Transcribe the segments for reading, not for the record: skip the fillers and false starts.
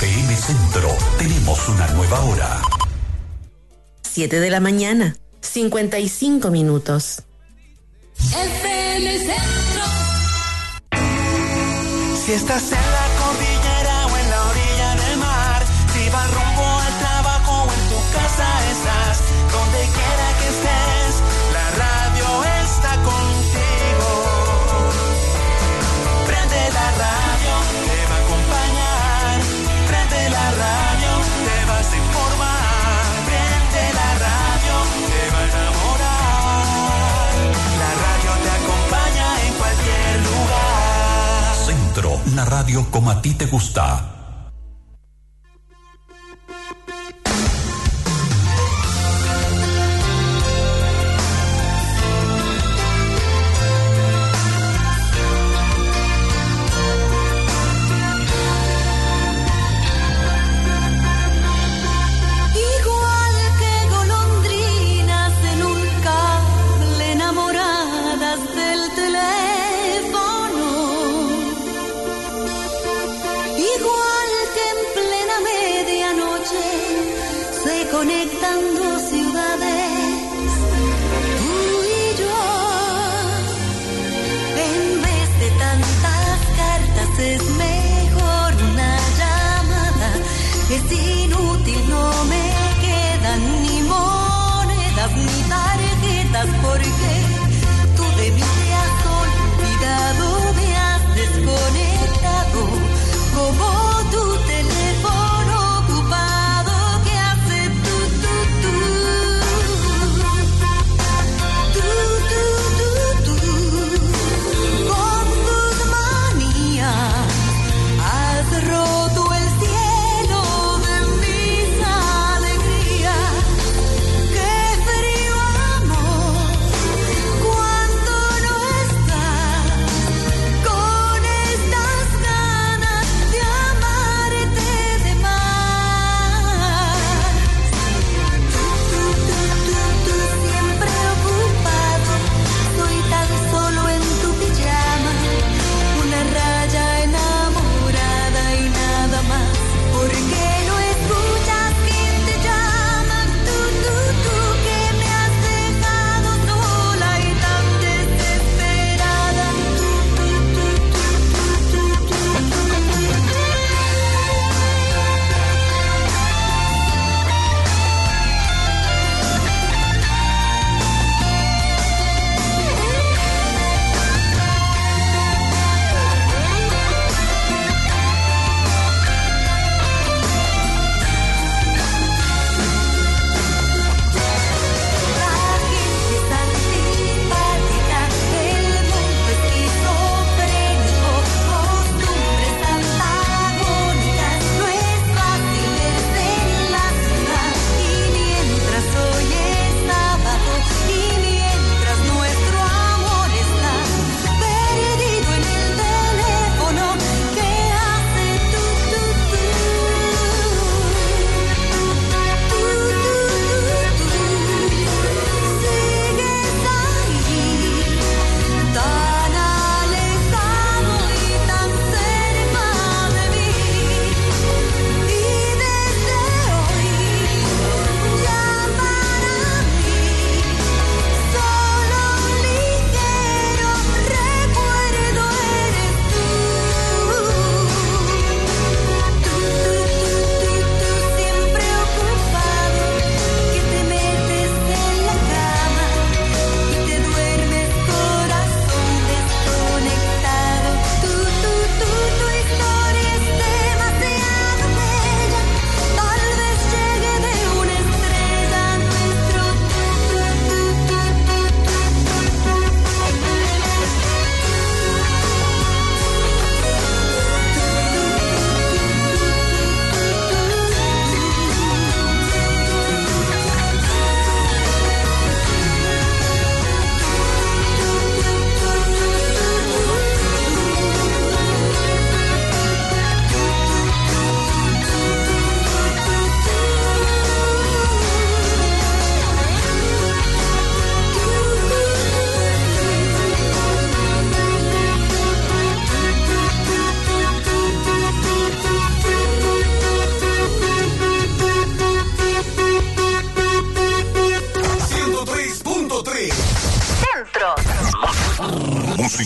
FM Centro, tenemos una nueva hora. 7 de la mañana, 55 minutos. FM Centro. Si estás en la cordillera o en la orilla del mar, si vas rumbo al trabajo o en tu casa estás, donde quiera que estés, la radio está contigo. Prende la radio, te va a acompañar. Prende la radio, te vas a informar. Prende la radio, te va a enamorar. La radio te acompaña en cualquier lugar. Centro, la radio como a ti te gusta. Conectando ciudades, tú y yo. En vez de tantas cartas es mejor una llamada. Es inútil, no me quedan ni monedas ni tarjetas, porque tú de mí te has olvidado, me has desconectado como tu teléfono ocupado que hace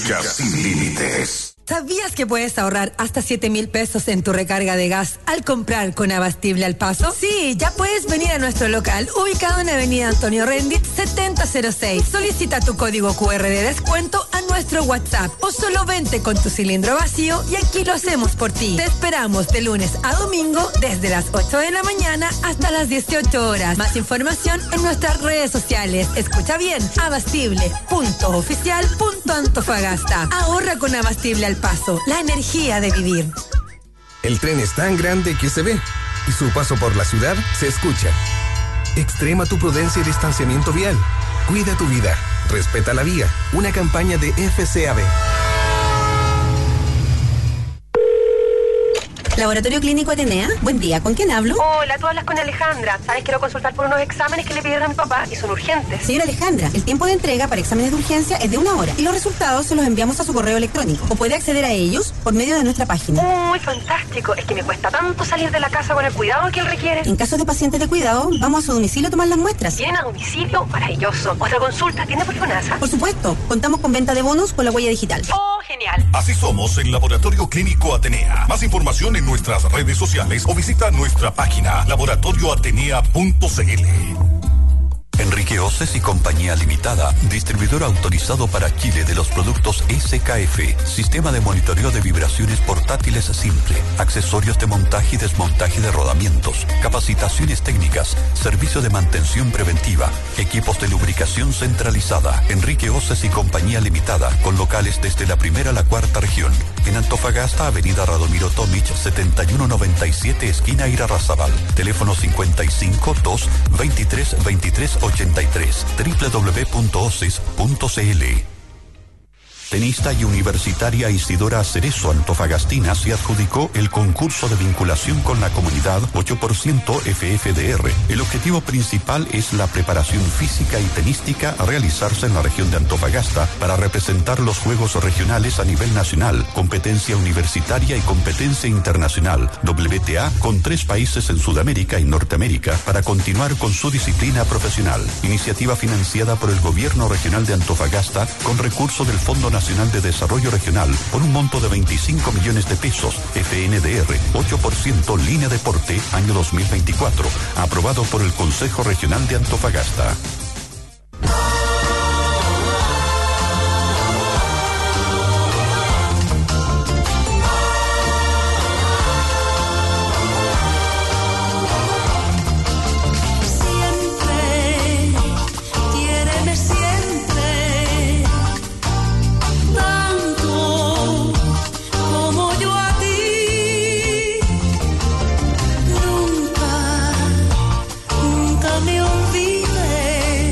música sin límites. ¿Sabías que puedes ahorrar hasta 7,000 pesos en tu recarga de gas al comprar con Abastible al Paso? Sí, ya puedes venir a nuestro local, ubicado en Avenida Antonio Rendit, 7006. Solicita tu código QR de descuento a nuestro WhatsApp o solo vente con tu cilindro vacío y aquí lo hacemos por ti. Te esperamos de lunes a domingo desde las 8 de la mañana hasta las 18 horas. Más información en nuestras redes sociales. Escucha bien, abastible.oficial.antofagasta. Ahorra con Abastible al Paso, la energía de vivir. El tren es tan grande que se ve y su paso por la ciudad se escucha. Extrema tu prudencia y distanciamiento vial. Cuida tu vida. Respeta la vía. Una campaña de FCAB. Laboratorio Clínico Atenea, buen día, ¿con quién hablo? Hola, tú hablas con Alejandra. Sabes, quiero consultar por unos exámenes que le pidieron a mi papá y son urgentes. Señora Alejandra, el tiempo de entrega para exámenes de urgencia es de 1 hora y los resultados se los enviamos a su correo electrónico o puede acceder a ellos por medio de nuestra página. Uy, fantástico. Es que me cuesta tanto salir de la casa con el cuidado que él requiere. En caso de pacientes de cuidado, vamos a su domicilio a tomar las muestras. ¿Vienen a domicilio? Maravilloso. Otra consulta, ¿tiene por FONASA? Por supuesto, contamos con venta de bonos con la huella digital. Oh, genial. Así somos en Laboratorio Clínico Atenea. Más información en nuestras redes sociales o visita nuestra página laboratorioatenea.cl. Enrique Oces y Compañía Limitada, distribuidor autorizado para Chile de los productos SKF, sistema de monitoreo de vibraciones portátiles simple, accesorios de montaje y desmontaje de rodamientos, capacitaciones técnicas, servicio de mantención preventiva, equipos de lubricación centralizada. Enrique Oces y Compañía Limitada, con locales desde la primera a la cuarta región. En Antofagasta, Avenida Radomiro Tomic, 7197, esquina Irarrázaval. Teléfono 55 2 23 23 83, www.oces.cl. Tenista y universitaria Isidora Cerezo Antofagastina se adjudicó el concurso de vinculación con la comunidad 8% FFDR. El objetivo principal es la preparación física y tenística a realizarse en la región de Antofagasta para representar los Juegos Regionales a nivel nacional, competencia universitaria y competencia internacional, WTA, con 3 países en Sudamérica y Norteamérica para continuar con su disciplina profesional. Iniciativa financiada por el Gobierno Regional de Antofagasta con recurso del Fondo Nacional de Desarrollo Regional por un monto de 25 millones de pesos. FNDR 8% Línea Deporte año 2024, aprobado por el Consejo Regional de Antofagasta. Me olvidé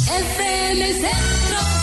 FM Centro.